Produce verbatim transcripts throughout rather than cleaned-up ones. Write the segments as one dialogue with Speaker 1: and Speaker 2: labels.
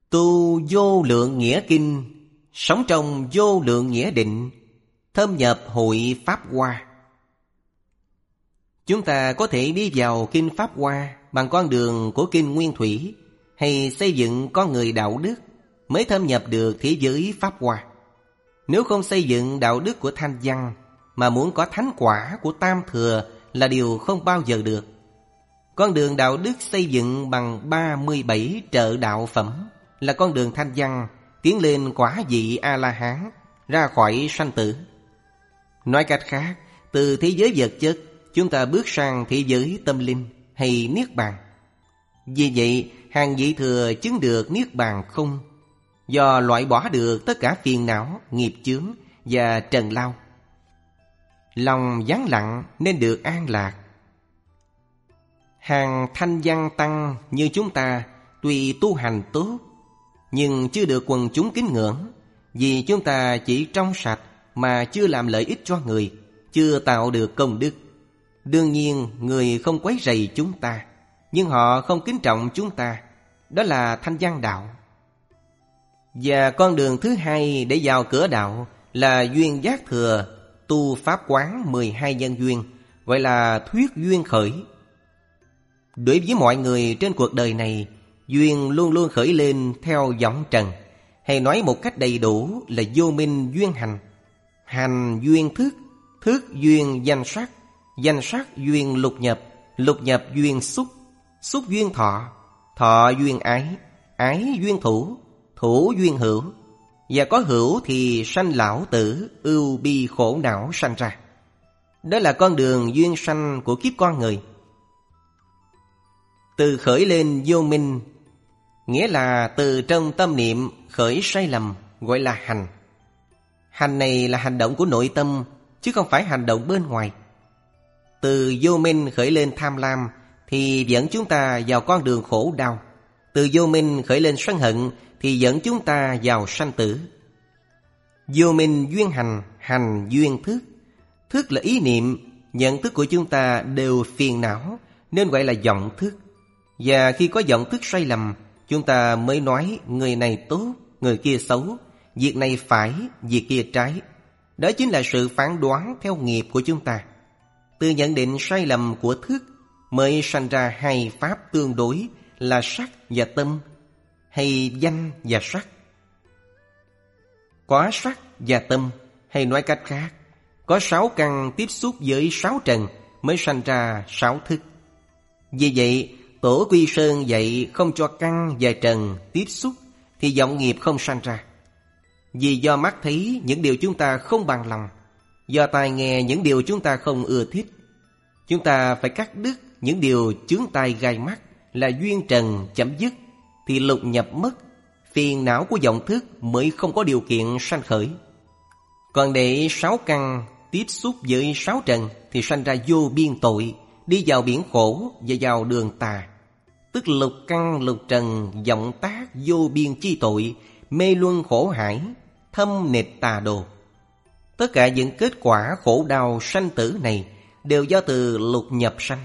Speaker 1: Tu vô lượng nghĩa kinh, sống trong vô lượng nghĩa định, thâm nhập hội Pháp Hoa. Chúng ta có thể đi vào kinh Pháp Hoa bằng con đường của kinh Nguyên Thủy, hay xây dựng con người đạo đức mới thâm nhập được thế giới Pháp Hoa. Nếu không xây dựng đạo đức của thanh văn mà muốn có thánh quả của Tam Thừa là điều không bao giờ được. Con đường đạo đức xây dựng bằng ba mươi bảy trợ đạo phẩm là con đường thanh văn tiến lên quả vị A-la-hán, ra khỏi sanh tử. Nói cách khác, từ thế giới vật chất chúng ta bước sang thế giới tâm linh hay niết bàn. Vì vậy, hàng vị thừa chứng được niết bàn không, do loại bỏ được tất cả phiền não, nghiệp chướng và trần lao. Lòng vắng lặng nên được an lạc. Hàng thanh văn tăng như chúng ta tuy tu hành tốt, nhưng chưa được quần chúng kính ngưỡng, vì chúng ta chỉ trong sạch mà chưa làm lợi ích cho người, chưa tạo được công đức. Đương nhiên người không quấy rầy chúng ta, nhưng họ không kính trọng chúng ta. Đó là thanh văn đạo. Và con đường thứ hai để vào cửa đạo là duyên giác thừa, tu pháp quán mười hai nhân duyên, gọi là thuyết duyên khởi. Đối với mọi người trên cuộc đời này, duyên luôn luôn khởi lên theo vọng trần, hay nói một cách đầy đủ là vô minh duyên hành. Hành duyên thức, thức duyên danh sắc, danh sắc duyên lục nhập, lục nhập duyên xúc, xúc duyên thọ, thọ duyên ái, ái duyên thủ, thủ duyên hữu. Và có hữu thì sanh lão tử, ưu bi khổ não sanh ra. Đó là con đường duyên sanh của kiếp con người. Từ khởi lên vô minh, nghĩa là từ trong tâm niệm khởi sai lầm, gọi là hành. Hành này là hành động của nội tâm, chứ không phải hành động bên ngoài. Từ vô minh khởi lên tham lam thì dẫn chúng ta vào con đường khổ đau. Từ vô minh khởi lên sân hận thì dẫn chúng ta vào sanh tử. Vô minh duyên hành, hành duyên thức. Thức là ý niệm, nhận thức của chúng ta đều phiền não, nên gọi là vọng thức. Và khi có vọng thức sai lầm, chúng ta mới nói người này tốt, người kia xấu, việc này phải, việc kia trái. Đó chính là sự phán đoán theo nghiệp của chúng ta. Từ nhận định sai lầm của thức mới sanh ra hai pháp tương đối là sắc và tâm, hay danh và sắc. Có sắc và tâm, hay nói cách khác, có sáu căn tiếp xúc với sáu trần mới sanh ra sáu thức. Vì vậy, Tổ Quy Sơn dạy không cho căn và trần tiếp xúc thì vọng nghiệp không sanh ra. Vì do mắt thấy những điều chúng ta không bằng lòng, do tai nghe những điều chúng ta không ưa thích, chúng ta phải cắt đứt những điều chướng tai gai mắt là duyên trần chấm dứt, thì lục nhập mất, phiền não của vọng thức mới không có điều kiện sanh khởi. Còn để sáu căn tiếp xúc với sáu trần thì sanh ra vô biên tội, đi vào biển khổ và vào đường tà. Tức lục căn lục trần vọng tác vô biên chi tội, mê luân khổ hải, thâm nịch tà đồ. Tất cả những kết quả khổ đau sanh tử này đều do từ lục nhập sanh.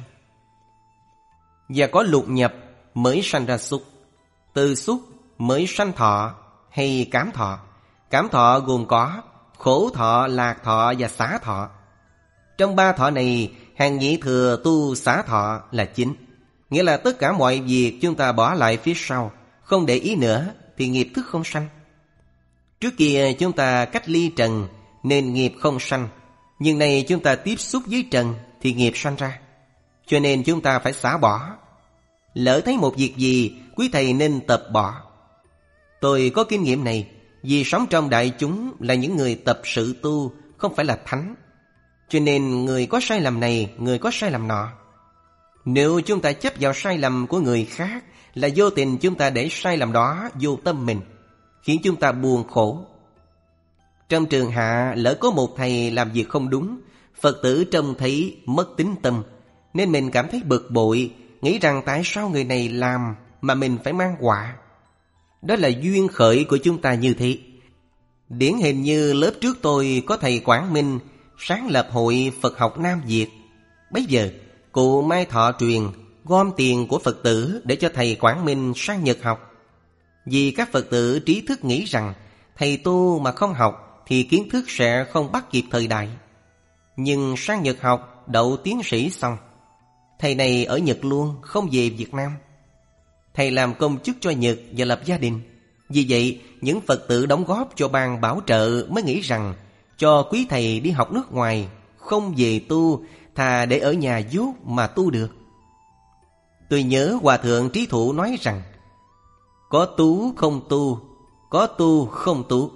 Speaker 1: Và có lục nhập mới sanh ra xúc. Từ xúc mới sanh thọ hay cảm thọ. Cảm thọ gồm có khổ thọ, lạc thọ và xả thọ. Trong ba thọ này, hàng nhị thừa tu xả thọ là chính. Nghĩa là tất cả mọi việc chúng ta bỏ lại phía sau, không để ý nữa thì nghiệp thức không sanh. Trước kia chúng ta cách ly trần nên nghiệp không sanh, nhưng nay chúng ta tiếp xúc với trần thì nghiệp sanh ra. Cho nên chúng ta phải xả bỏ. Lỡ thấy một việc gì, quý thầy nên tập bỏ. Tôi có kinh nghiệm này, vì sống trong đại chúng là những người tập sự tu, không phải là thánh. Cho nên người có sai lầm này, người có sai lầm nọ. Nếu chúng ta chấp vào sai lầm của người khác, là vô tình chúng ta để sai lầm đó vô tâm mình, khiến chúng ta buồn khổ. Trong trường hạ lỡ có một thầy làm việc không đúng, Phật tử trông thấy mất tín tâm, nên mình cảm thấy bực bội, nghĩ rằng tại sao người này làm mà mình phải mang họa. Đó là duyên khởi của chúng ta như thế. Điển hình như lớp trước tôi có thầy Quảng Minh sáng lập hội Phật học Nam Việt. Bây giờ cụ Mai Thọ Truyền gom tiền của Phật tử để cho thầy Quảng Minh sang Nhật học. Vì các Phật tử trí thức nghĩ rằng thầy tu mà không học thì kiến thức sẽ không bắt kịp thời đại. Nhưng sang Nhật học, đậu tiến sĩ xong, thầy này ở Nhật luôn, không về Việt Nam. Thầy làm công chức cho Nhật và lập gia đình. Vì vậy, những Phật tử đóng góp cho ban bảo trợ mới nghĩ rằng cho quý thầy đi học nước ngoài, không về tu, thà để ở nhà vuốt mà tu được. Tôi nhớ Hòa Thượng Trí Thụ nói rằng có tú không tu, có tu không tú.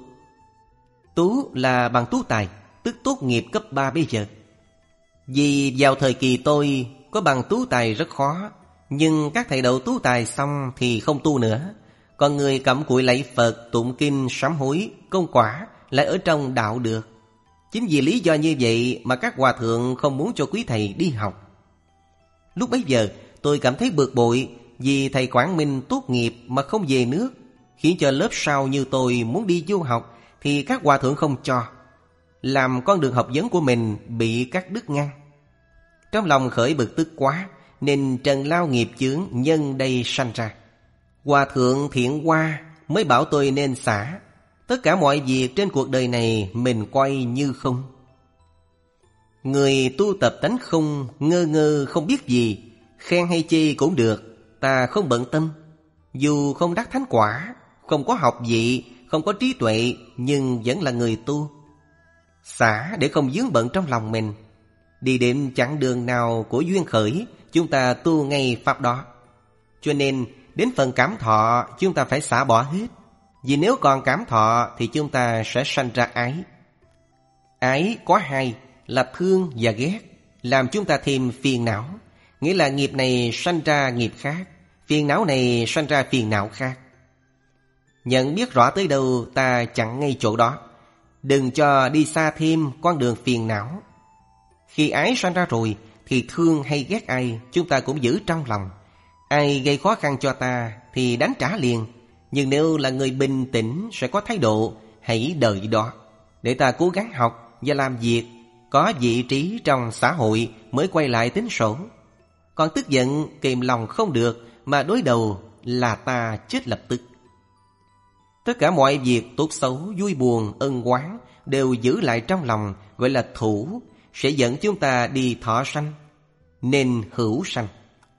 Speaker 1: Tú là bằng tú tài, tức tốt nghiệp cấp ba bây giờ. Vì vào thời kỳ tôi có bằng tú tài rất khó, nhưng các thầy đậu tú tài xong thì không tu nữa. Còn người cặm cụi lạy Phật, tụng kinh, sám hối, công quả lại ở trong đạo được. Chính vì lý do như vậy mà các hòa thượng không muốn cho quý thầy đi học. Lúc bấy giờ tôi cảm thấy bực bội vì thầy Quảng Minh tốt nghiệp mà không về nước, khiến cho lớp sau như tôi muốn đi du học thì các hòa thượng không cho, làm con đường học vấn của mình bị cắt đứt ngang. Trong lòng khởi bực tức quá, nên trần lao nghiệp chướng nhân đây sanh ra. Hòa thượng Thiện Hoa mới bảo tôi nên xả. Tất cả mọi việc trên cuộc đời này mình coi như không. Người tu tập tánh không, ngơ ngơ không biết gì, khen hay chê cũng được, ta không bận tâm. Dù không đắc thánh quả, không có học vị, không có trí tuệ, nhưng vẫn là người tu. Xả để không vướng bận trong lòng mình. Đi đến chặng đường nào của duyên khởi, chúng ta tu ngay pháp đó. Cho nên đến phần cảm thọ chúng ta phải xả bỏ hết. Vì nếu còn cảm thọ thì chúng ta sẽ sanh ra ái. Ái có hai là thương và ghét, làm chúng ta thêm phiền não. Nghĩa là nghiệp này sanh ra nghiệp khác, phiền não này sanh ra phiền não khác. Nhận biết rõ tới đâu ta chặn ngay chỗ đó. Đừng cho đi xa thêm con đường phiền não. Khi ái sanh ra rồi thì thương hay ghét ai chúng ta cũng giữ trong lòng. Ai gây khó khăn cho ta thì đánh trả liền. Nhưng nếu là người bình tĩnh sẽ có thái độ hãy đợi đó, để ta cố gắng học và làm việc, có vị trí trong xã hội mới quay lại tính sổ. Còn tức giận kìm lòng không được mà đối đầu là ta chết lập tức. Tất cả mọi việc tốt xấu, vui buồn, ân oán đều giữ lại trong lòng, gọi là thủ, sẽ dẫn chúng ta đi thọ sanh, nên hữu sanh.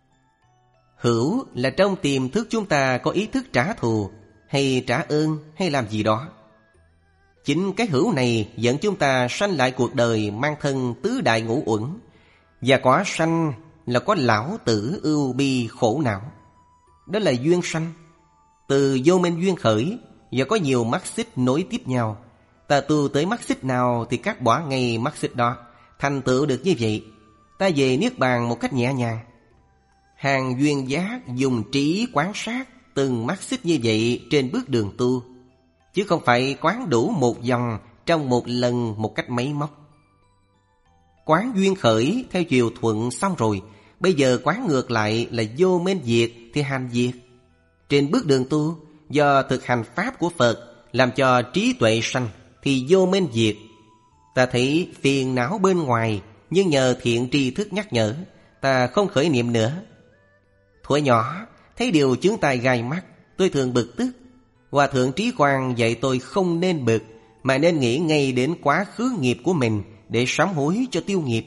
Speaker 1: Hữu là trong tiềm thức chúng ta có ý thức trả thù, hay trả ơn, hay làm gì đó. Chính cái hữu này dẫn chúng ta sanh lại cuộc đời mang thân tứ đại ngũ uẩn. Và quả sanh là có lão tử ưu bi khổ não. Đó là duyên sanh. Từ vô minh duyên khởi và có nhiều mắt xích nối tiếp nhau. Ta tu tới mắt xích nào thì cắt bỏ ngay mắt xích đó. Thành tựu được như vậy, ta về Niết Bàn một cách nhẹ nhàng. Hàng duyên giác dùng trí quán sát từng mắt xích như vậy trên bước đường tu, chứ không phải quán đủ một vòng trong một lần một cách máy móc. Quán duyên khởi theo chiều thuận xong rồi, bây giờ quán ngược lại là vô minh diệt thì hành diệt. Trên bước đường tu, do thực hành pháp của Phật làm cho trí tuệ sanh thì vô minh diệt. Ta thấy phiền não bên ngoài, nhưng nhờ thiện tri thức nhắc nhở, ta không khởi niệm nữa. Thuở nhỏ thấy điều chướng tai gai mắt, tôi thường bực tức. Hòa thượng Trí Quang dạy tôi không nên bực, mà nên nghĩ ngay đến quá khứ nghiệp của mình để sám hối cho tiêu nghiệp.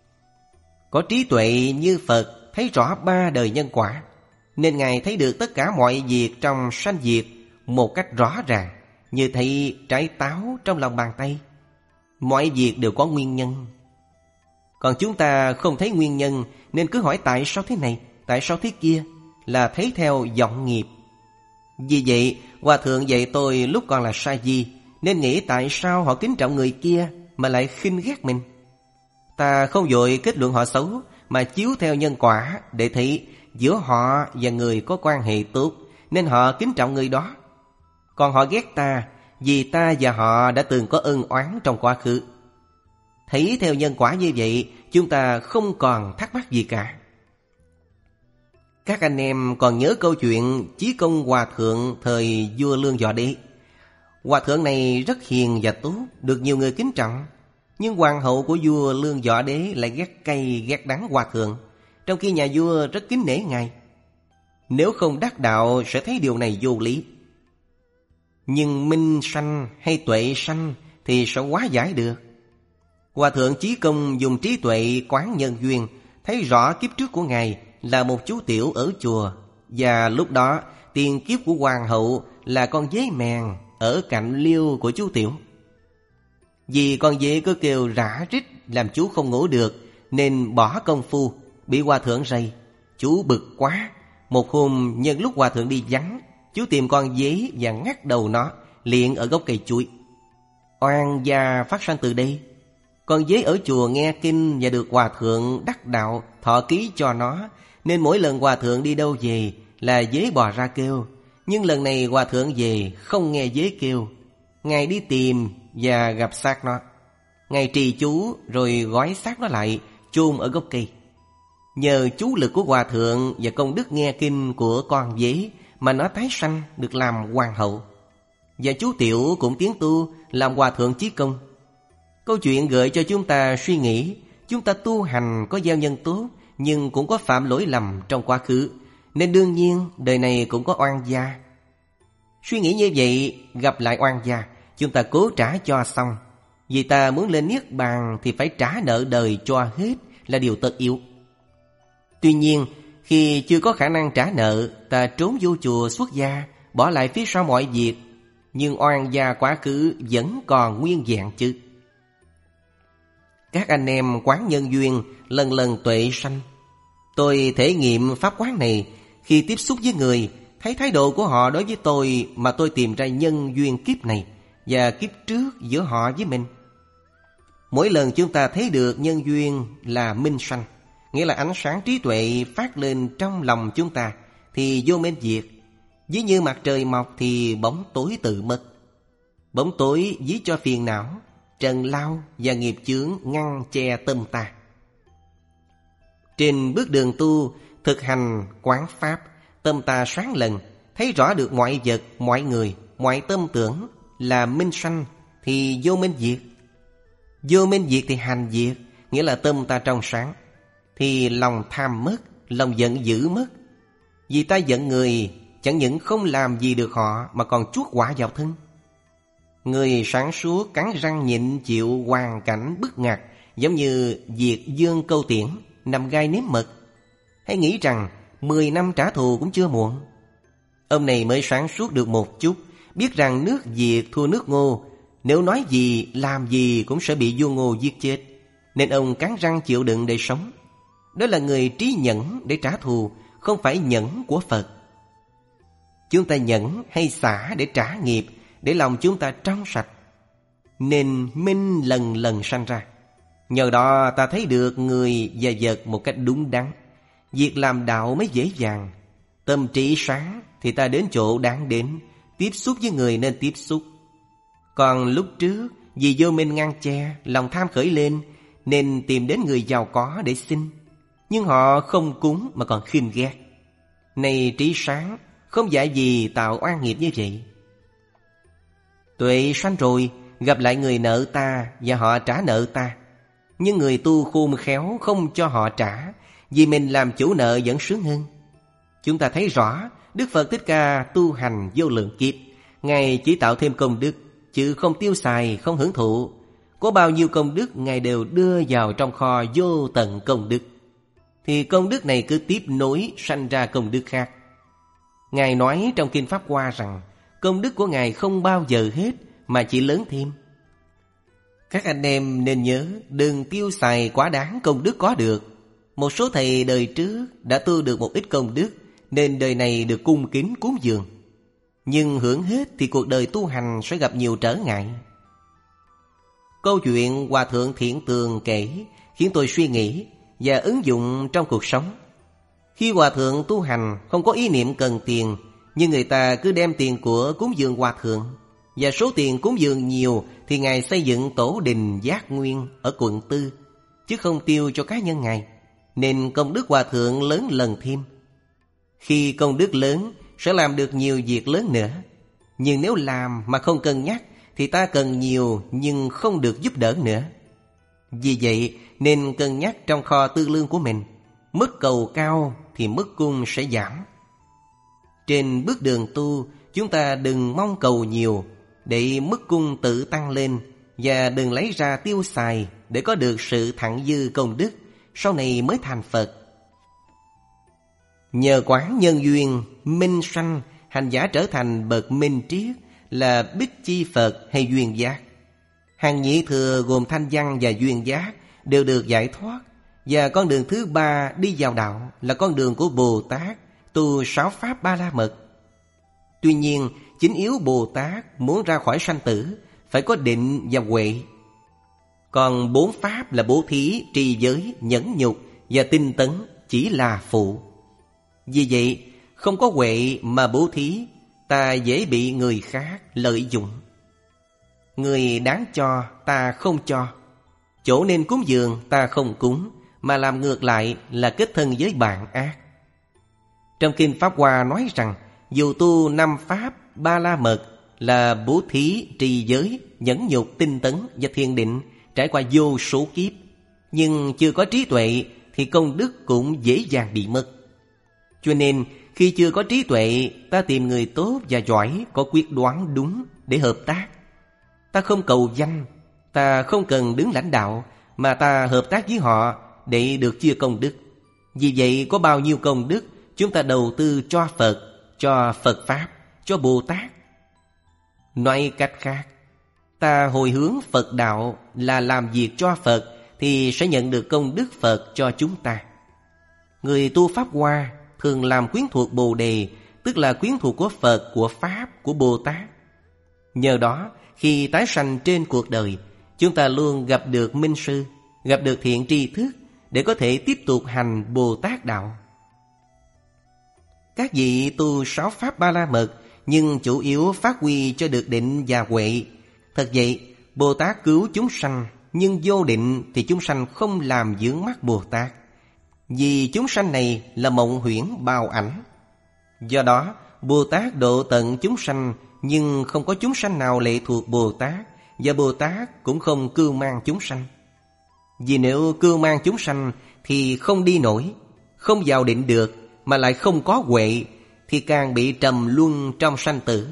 Speaker 1: Có trí tuệ như Phật thấy rõ ba đời nhân quả, nên Ngài thấy được tất cả mọi việc trong sanh diệt một cách rõ ràng, như thấy trái táo trong lòng bàn tay. Mọi việc đều có nguyên nhân. Còn chúng ta không thấy nguyên nhân, nên cứ hỏi tại sao thế này, tại sao thế kia, là thấy theo vọng nghiệp. Vì vậy, Hòa thượng dạy tôi lúc còn là sa di, nên nghĩ tại sao họ kính trọng người kia mà lại khinh ghét mình. Ta không vội kết luận họ xấu, mà chiếu theo nhân quả để thấy giữa họ và người có quan hệ tốt, nên họ kính trọng người đó. Còn họ ghét ta vì ta và họ đã từng có ân oán trong quá khứ. Thấy theo nhân quả như vậy, chúng ta không còn thắc mắc gì cả. Các anh em còn nhớ câu chuyện Chí Công Hòa Thượng thời vua Lương Võ Đế. Hòa thượng này rất hiền và tốt, được nhiều người kính trọng. Nhưng hoàng hậu của vua Lương Võ Đế lại ghét cay ghét đắng Hòa thượng, trong khi nhà vua rất kính nể ngài. Nếu không đắc đạo sẽ thấy điều này vô lý, Nhưng minh sanh hay tuệ sanh thì sẽ hóa giải được. Hòa thượng Chí Công dùng trí tuệ quán nhân duyên, thấy rõ kiếp trước của Ngài là một chú tiểu ở chùa, và lúc đó tiền kiếp của hoàng hậu là con dế mèn ở cạnh liêu của chú tiểu. Vì con dế cứ kêu rã rít làm chú không ngủ được, nên bỏ công phu, bị hòa thượng rầy. Chú bực quá. Một hôm nhân lúc hòa thượng đi vắng, chú tìm con dế và ngắt đầu nó, liền ở gốc cây chuối. Oan gia phát sanh từ đây. Con dế ở chùa nghe kinh và được hòa thượng đắc đạo thọ ký cho nó, nên mỗi lần hòa thượng đi đâu về là dế bò ra kêu. Nhưng lần này hòa thượng về không nghe dế kêu. Ngài đi tìm và gặp xác nó. Ngài trì chú rồi gói xác nó lại, chôn ở gốc cây. Nhờ chú lực của hòa thượng và công đức nghe kinh của con dế mà nó tái sanh được làm hoàng hậu. Và chú tiểu cũng tiến tu làm hòa thượng Chí Công. Câu chuyện gợi cho chúng ta suy nghĩ, chúng ta tu hành có gieo nhân tốt, nhưng cũng có phạm lỗi lầm trong quá khứ, nên đương nhiên đời này cũng có oan gia. Suy nghĩ như vậy, gặp lại oan gia, chúng ta cố trả cho xong. Vì ta muốn lên niết bàn thì phải trả nợ đời cho hết là điều tất yếu. Tuy nhiên, khi chưa có khả năng trả nợ, ta trốn vô chùa xuất gia, bỏ lại phía sau mọi việc, nhưng oan gia quá khứ vẫn còn nguyên vẹn chứ. Các anh em quán nhân duyên lần lần tuệ sanh. Tôi thể nghiệm pháp quán này khi tiếp xúc với người, thấy thái độ của họ đối với tôi mà tôi tìm ra nhân duyên kiếp này và kiếp trước giữa họ với mình. Mỗi lần chúng ta thấy được nhân duyên là minh sanh, nghĩa là ánh sáng trí tuệ phát lên trong lòng chúng ta, thì vô minh diệt. Ví như mặt trời mọc thì bóng tối tự mất. Bóng tối ví cho phiền não, trần lao và nghiệp chướng ngăn che tâm ta. Trên bước đường tu, thực hành quán pháp, tâm ta sáng lần, thấy rõ được mọi vật, mọi người, mọi tâm tưởng là minh sanh thì vô minh diệt. Vô minh diệt thì hành diệt, nghĩa là tâm ta trong sáng, thì lòng tham mất, lòng giận dữ mất. Vì ta giận người, chẳng những không làm gì được họ mà còn chuốc họa vào thân. Người sáng suốt cắn răng nhịn chịu hoàn cảnh bức ngặt, giống như diệt dương câu tiễn, nằm gai nếm mật. Hãy nghĩ rằng mười năm trả thù cũng chưa muộn. Ông này mới sáng suốt được một chút, biết rằng nước Việt thua nước Ngô, nếu nói gì làm gì cũng sẽ bị vua Ngô giết chết, nên ông cắn răng chịu đựng để sống. Đó là người trí nhẫn để trả thù, không phải nhẫn của Phật. Chúng ta nhẫn hay xả để trả nghiệp, để lòng chúng ta trong sạch, nên minh lần lần sanh ra. Nhờ đó ta thấy được người và vật một cách đúng đắn. Việc làm đạo mới dễ dàng. Tâm trí sáng thì ta đến chỗ đáng đến, tiếp xúc với người nên tiếp xúc. Còn lúc trước vì vô minh ngăn che, lòng tham khởi lên, nên tìm đến người giàu có để xin. Nhưng họ không cúng mà còn khinh ghét. Này trí sáng, không dạy gì tạo oan nghiệp như vậy. Tuệ sanh rồi, gặp lại người nợ ta và họ trả nợ ta. Nhưng người tu khôn khéo không cho họ trả, vì mình làm chủ nợ vẫn sướng hơn. Chúng ta thấy rõ Đức Phật Thích Ca tu hành vô lượng kiếp, Ngài chỉ tạo thêm công đức, chứ không tiêu xài, không hưởng thụ. Có bao nhiêu công đức Ngài đều đưa vào trong kho vô tận công đức, thì công đức này cứ tiếp nối sanh ra công đức khác. Ngài nói trong Kinh Pháp Hoa rằng công đức của Ngài không bao giờ hết mà chỉ lớn thêm. Các anh em nên nhớ đừng tiêu xài quá đáng công đức có được. Một số thầy đời trước đã tu được một ít công đức, nên đời này được cung kính cúng dường. Nhưng hưởng hết thì cuộc đời tu hành sẽ gặp nhiều trở ngại. Câu chuyện Hòa Thượng Thiện Tường kể khiến tôi suy nghĩ và ứng dụng trong cuộc sống. Khi Hòa Thượng tu hành không có ý niệm cần tiền, nhưng người ta cứ đem tiền của cúng dường Hòa Thượng. Và số tiền cúng dường nhiều thì Ngài xây dựng tổ đình Giác Nguyên ở quận Tư, chứ không tiêu cho cá nhân Ngài, nên công đức Hòa Thượng lớn lần thêm. Khi công đức lớn sẽ làm được nhiều việc lớn nữa. Nhưng nếu làm mà không cân nhắc thì ta cần nhiều nhưng không được giúp đỡ nữa. Vì vậy nên cân nhắc trong kho tư lương của mình. Mức cầu cao thì mức cung sẽ giảm. Trên bước đường tu, chúng ta đừng mong cầu nhiều để mức cung tự tăng lên, và đừng lấy ra tiêu xài để có được sự thặng dư công đức, sau này mới thành Phật. Nhờ quán nhân duyên minh sanh, hành giả trở thành bậc minh triết, là Bích Chi Phật hay duyên giác. Hàng nhị thừa gồm thanh văn và duyên giác đều được giải thoát. Và con đường thứ ba đi vào đạo là con đường của Bồ Tát, tu sáu pháp Ba La Mật. Tuy nhiên, chính yếu Bồ Tát muốn ra khỏi sanh tử phải có định và huệ. Còn bốn pháp là bố thí, trì giới, nhẫn nhục và tinh tấn chỉ là phụ. Vì vậy, không có huệ mà bố thí, ta dễ bị người khác lợi dụng. Người đáng cho ta không cho, chỗ nên cúng dường ta không cúng, mà làm ngược lại là kết thân với bạn ác. Trong Kinh Pháp Hoa nói rằng, dù tu năm pháp Ba La Mật là bố thí, trì giới, nhẫn nhục, tinh tấn và thiền định trải qua vô số kiếp, nhưng chưa có trí tuệ thì công đức cũng dễ dàng bị mất. Cho nên khi chưa có trí tuệ, ta tìm người tốt và giỏi, có quyết đoán đúng để hợp tác. Ta không cầu danh, ta không cần đứng lãnh đạo, mà ta hợp tác với họ để được chia công đức. Vì vậy có bao nhiêu công đức chúng ta đầu tư cho Phật, cho Phật Pháp, cho Bồ Tát. Nói cách khác, ta hồi hướng Phật đạo là làm việc cho Phật thì sẽ nhận được công đức Phật cho chúng ta. Người tu Pháp Hoa thường làm quyến thuộc Bồ Đề, tức là quyến thuộc của Phật, của Pháp, của Bồ Tát. Nhờ đó, khi tái sanh trên cuộc đời, chúng ta luôn gặp được minh sư, gặp được thiện tri thức để có thể tiếp tục hành Bồ Tát đạo. Các vị tu sáu pháp Ba La Mật, nhưng chủ yếu phát huy cho được định và huệ. Thật vậy, Bồ Tát cứu chúng sanh, nhưng vô định thì chúng sanh không làm vướng mắc Bồ Tát. Vì chúng sanh này là mộng huyễn bào ảnh. Do đó, Bồ Tát độ tận chúng sanh, nhưng không có chúng sanh nào lệ thuộc Bồ Tát, và Bồ Tát cũng không cưu mang chúng sanh. Vì nếu cưu mang chúng sanh thì không đi nổi, không vào định được, mà lại không có huệ, thì càng bị trầm luân trong sanh tử.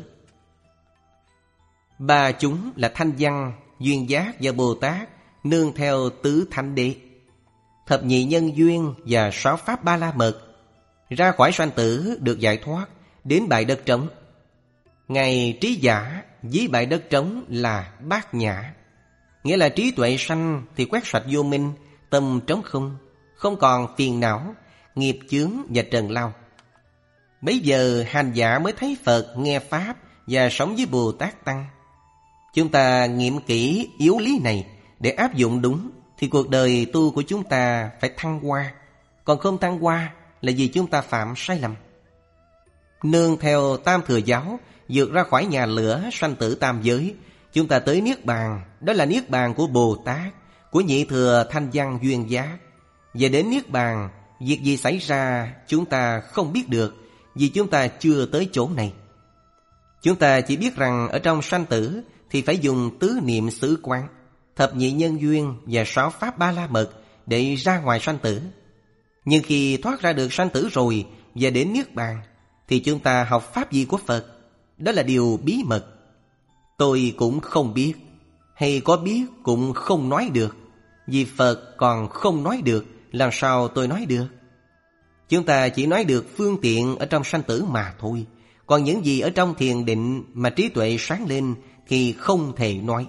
Speaker 1: Ba chúng là thanh văn, duyên giác và Bồ Tát, nương theo tứ thánh đế, thập nhị nhân duyên và sáu pháp Ba La Mật, ra khỏi sanh tử được giải thoát, đến bãi đất trống. Ngài trí giả với bãi đất trống là bát nhã, nghĩa là trí tuệ sanh thì quét sạch vô minh, tâm trống không, không còn phiền não, nghiệp chướng và trần lao. Bấy giờ hành giả mới thấy Phật, nghe Pháp và sống với Bồ Tát Tăng. Chúng ta nghiệm kỹ yếu lý này để áp dụng đúng, thì cuộc đời tu của chúng ta phải thăng hoa. Còn không thăng hoa là vì chúng ta phạm sai lầm. Nương theo Tam Thừa Giáo, vượt ra khỏi nhà lửa sanh tử tam giới, chúng ta tới Niết Bàn. Đó là Niết Bàn của Bồ Tát, của nhị thừa thanh văn duyên giác. Và đến Niết Bàn, việc gì xảy ra chúng ta không biết được, vì chúng ta chưa tới chỗ này. Chúng ta chỉ biết rằng ở trong sanh tử thì phải dùng tứ niệm xứ quán, thập nhị nhân duyên và sáu pháp Ba La Mật để ra ngoài sanh tử. Nhưng khi thoát ra được sanh tử rồi và đến Niết Bàn, thì chúng ta học pháp gì của Phật? Đó là điều bí mật. Tôi cũng không biết, hay có biết cũng không nói được. Vì Phật còn không nói được, làm sao tôi nói được? Chúng ta chỉ nói được phương tiện ở trong sanh tử mà thôi. Còn những gì ở trong thiền định mà trí tuệ sáng lên thì không thể nói.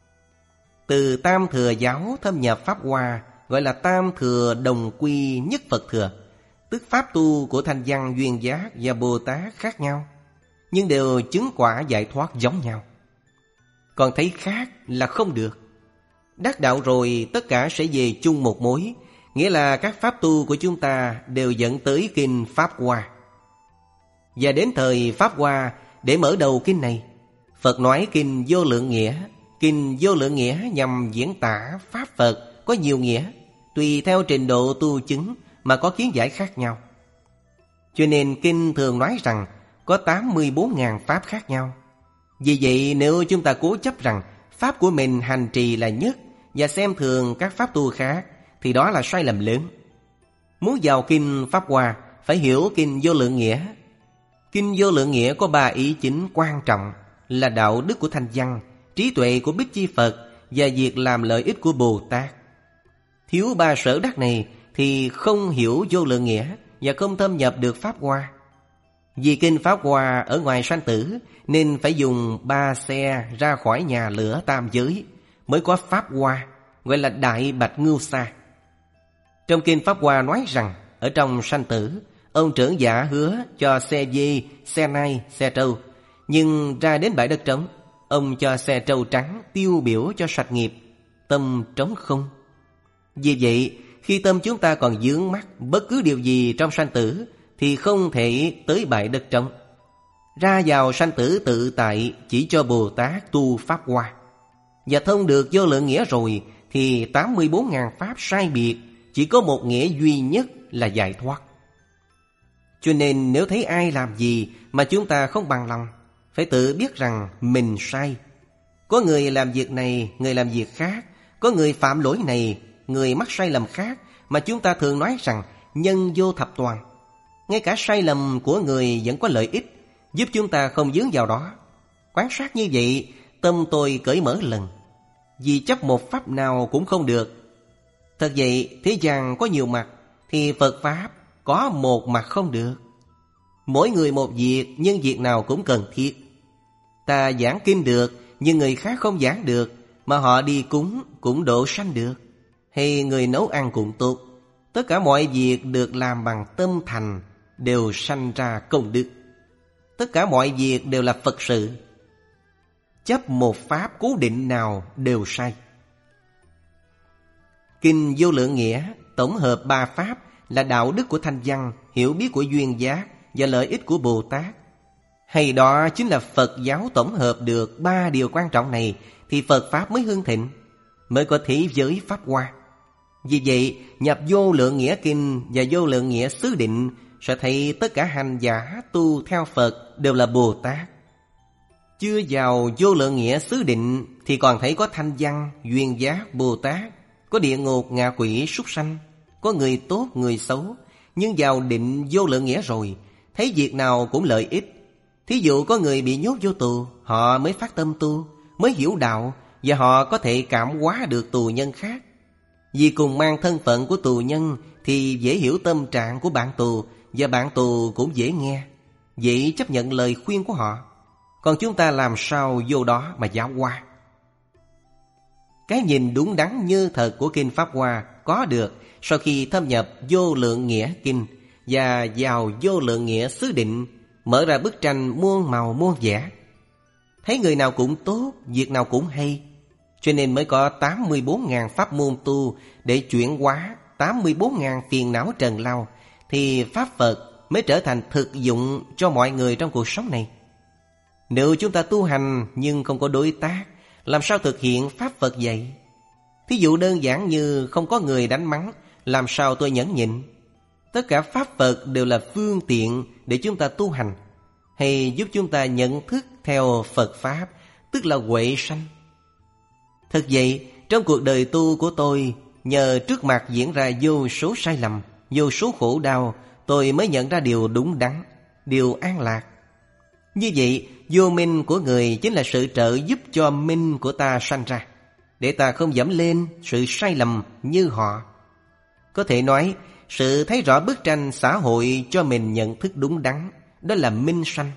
Speaker 1: Từ Tam Thừa Giáo thâm nhập Pháp Hoa gọi là Tam Thừa Đồng Quy Nhất Phật Thừa, tức pháp tu của thanh văn duyên giác và Bồ Tát khác nhau, nhưng đều chứng quả giải thoát giống nhau. Còn thấy khác là không được. Đắc đạo rồi tất cả sẽ về chung một mối, nghĩa là các pháp tu của chúng ta đều dẫn tới kinh Pháp Hoa. Và đến thời Pháp Hoa, để mở đầu kinh này, Phật nói kinh Vô Lượng Nghĩa. Kinh Vô Lượng Nghĩa nhằm diễn tả Pháp Phật có nhiều nghĩa, tùy theo trình độ tu chứng mà có kiến giải khác nhau. Cho nên kinh thường nói rằng có tám mươi bốn nghìn pháp khác nhau. Vì vậy nếu chúng ta cố chấp rằng pháp của mình hành trì là nhất và xem thường các pháp tu khác, thì đó là sai lầm lớn. Muốn vào kinh Pháp Hoa phải hiểu kinh Vô Lượng Nghĩa. Kinh Vô Lượng Nghĩa có ba ý chính quan trọng là đạo đức của Thanh Văn, trí tuệ của Bích Chi Phật và việc làm lợi ích của Bồ Tát. Thiếu ba sở đắc này thì không hiểu Vô Lượng Nghĩa và không thâm nhập được Pháp Hoa. Vì kinh Pháp Hoa ở ngoài sanh tử nên phải dùng ba xe ra khỏi nhà lửa tam giới mới có Pháp Hoa, gọi là Đại Bạch Ngưu Sa. Trong kinh Pháp Hoa nói rằng ở trong sanh tử, ông trưởng giả hứa cho xe dê, xe nai, xe trâu, nhưng ra đến bãi đất trống, ông cho xe trâu trắng tiêu biểu cho sạch nghiệp, tâm trống không. Vì vậy, khi tâm chúng ta còn vướng mắc bất cứ điều gì trong sanh tử thì không thể tới bãi đất trống. Ra vào sanh tử tự tại chỉ cho Bồ Tát tu Pháp Hoa. Và thông được Vô Lượng Nghĩa rồi thì tám mươi bốn ngàn pháp sai biệt chỉ có một nghĩa duy nhất là giải thoát. Cho nên nếu thấy ai làm gì mà chúng ta không bằng lòng, phải tự biết rằng mình sai. Có người làm việc này, người làm việc khác. Có người phạm lỗi này, người mắc sai lầm khác, mà chúng ta thường nói rằng nhân vô thập toàn. Ngay cả sai lầm của người vẫn có lợi ích, giúp chúng ta không vướng vào đó. Quan sát như vậy, tâm tôi cởi mở lần. Vì chấp một pháp nào cũng không được. Thật vậy, thế gian có nhiều mặt, thì Phật Pháp có một mặt không được. Mỗi người một việc, nhưng việc nào cũng cần thiết. Ta giảng kinh được, nhưng người khác không giảng được, mà họ đi cúng cũng độ sanh được. Hay người nấu ăn cũng tốt. Tất cả mọi việc được làm bằng tâm thành đều sanh ra công đức. Tất cả mọi việc đều là Phật sự. Chấp một pháp cố định nào đều sai. Kinh Vô Lượng Nghĩa tổng hợp ba pháp là đạo đức của Thanh Văn, hiểu biết của duyên giác và lợi ích của Bồ Tát. Hay đó chính là Phật giáo tổng hợp được ba điều quan trọng này thì Phật Pháp mới hưng thịnh, mới có thế giới Pháp Hoa. Vì vậy, nhập Vô Lượng Nghĩa Kinh và Vô Lượng Nghĩa Xứ Định sẽ thấy tất cả hành giả tu theo Phật đều là Bồ Tát. Chưa vào Vô Lượng Nghĩa Xứ Định thì còn thấy có Thanh Văn, duyên giác, Bồ Tát, có địa ngục, ngạ quỷ, súc sanh, có người tốt, người xấu. Nhưng vào định Vô Lượng Nghĩa rồi, thấy việc nào cũng lợi ích. Thí dụ có người bị nhốt vô tù, họ mới phát tâm tu, mới hiểu đạo, và họ có thể cảm hóa được tù nhân khác. Vì cùng mang thân phận của tù nhân thì dễ hiểu tâm trạng của bạn tù, và bạn tù cũng dễ nghe, dễ chấp nhận lời khuyên của họ. Còn chúng ta làm sao vô đó mà giáo hóa? Cái nhìn đúng đắn như thật của kinh Pháp Hoa có được sau khi thâm nhập Vô Lượng Nghĩa Kinh và vào Vô Lượng Nghĩa Xứ Định, mở ra bức tranh muôn màu muôn vẻ. Thấy người nào cũng tốt, việc nào cũng hay. Cho nên mới có tám mươi bốn ngàn pháp môn tu để chuyển hóa tám mươi bốn ngàn phiền não trần lao, thì Pháp Phật mới trở thành thực dụng cho mọi người trong cuộc sống này. Nếu chúng ta tu hành nhưng không có đối tác, làm sao thực hiện Pháp Phật dạy? Thí dụ đơn giản như không có người đánh mắng, làm sao tôi nhẫn nhịn? Tất cả Pháp Phật đều là phương tiện để chúng ta tu hành, hay giúp chúng ta nhận thức theo Phật Pháp, tức là huệ sanh. Thật vậy, trong cuộc đời tu của tôi, nhờ trước mặt diễn ra vô số sai lầm, vô số khổ đau, tôi mới nhận ra điều đúng đắn, điều an lạc. Như vậy, vô minh của người chính là sự trợ giúp cho minh của ta sanh ra, để ta không dẫm lên sự sai lầm như họ. Có thể nói, sự thấy rõ bức tranh xã hội cho mình nhận thức đúng đắn, đó là minh sanh.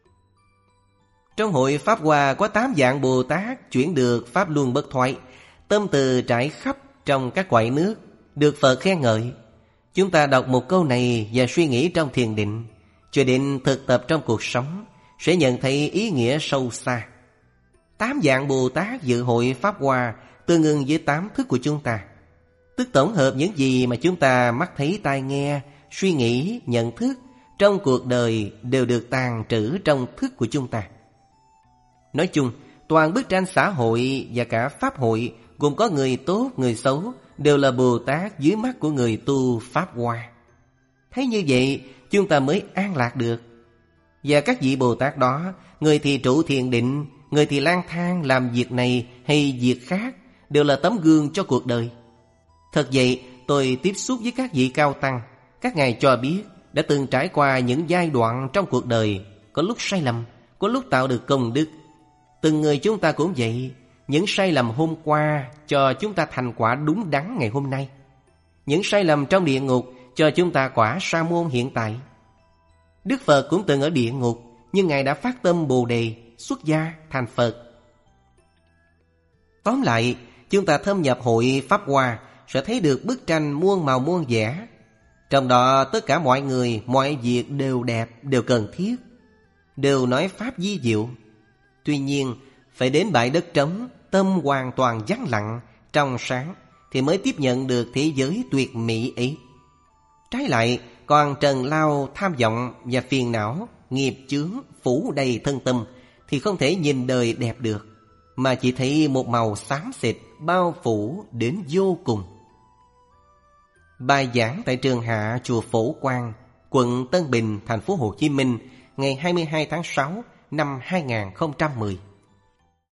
Speaker 1: Trong hội Pháp Hoa có tám dạng Bồ Tát chuyển được Pháp Luân bất thoại, tâm từ trải khắp trong các cõi nước, được Phật khen ngợi. Chúng ta đọc một câu này và suy nghĩ trong thiền định, cho đến thực tập trong cuộc sống, sẽ nhận thấy ý nghĩa sâu xa. Tám dạng Bồ Tát dự hội Pháp Hoa tương ứng với tám thức của chúng ta, tức tổng hợp những gì mà chúng ta mắt thấy tai nghe, suy nghĩ, nhận thức trong cuộc đời đều được tàng trữ trong thức của chúng ta. Nói chung, toàn bức tranh xã hội và cả Pháp hội gồm có người tốt, người xấu, đều là Bồ Tát dưới mắt của người tu Pháp Hoa. Thấy như vậy, chúng ta mới an lạc được. Và các vị Bồ Tát đó, người thì trụ thiền định, người thì lang thang làm việc này hay việc khác, đều là tấm gương cho cuộc đời. Thật vậy, tôi tiếp xúc với các vị cao tăng, các ngài cho biết đã từng trải qua những giai đoạn trong cuộc đời, có lúc sai lầm, có lúc tạo được công đức. Từng người chúng ta cũng vậy. Những sai lầm hôm qua cho chúng ta thành quả đúng đắn ngày hôm nay. Những sai lầm trong địa ngục cho chúng ta quả sa môn hiện tại. Đức Phật cũng từng ở địa ngục, nhưng Ngài đã phát tâm Bồ Đề, xuất gia thành Phật. Tóm lại, chúng ta thâm nhập hội Pháp Hoa sẽ thấy được bức tranh muôn màu muôn vẻ. Trong đó tất cả mọi người, mọi việc đều đẹp, đều cần thiết, đều nói Pháp vi diệu. Tuy nhiên, phải đến bãi đất trống, tâm hoàn toàn vắng lặng, trong sáng, thì mới tiếp nhận được thế giới tuyệt mỹ ấy. Trái lại, còn trần lao tham vọng và phiền não, nghiệp chướng phủ đầy thân tâm, thì không thể nhìn đời đẹp được, mà chỉ thấy một màu xám xịt bao phủ đến vô cùng. Bài giảng tại trường Hạ chùa Phổ Quang, quận Tân Bình, thành phố Hồ Chí Minh, ngày hai mươi hai tháng sáu năm hai nghìn không trăm mười.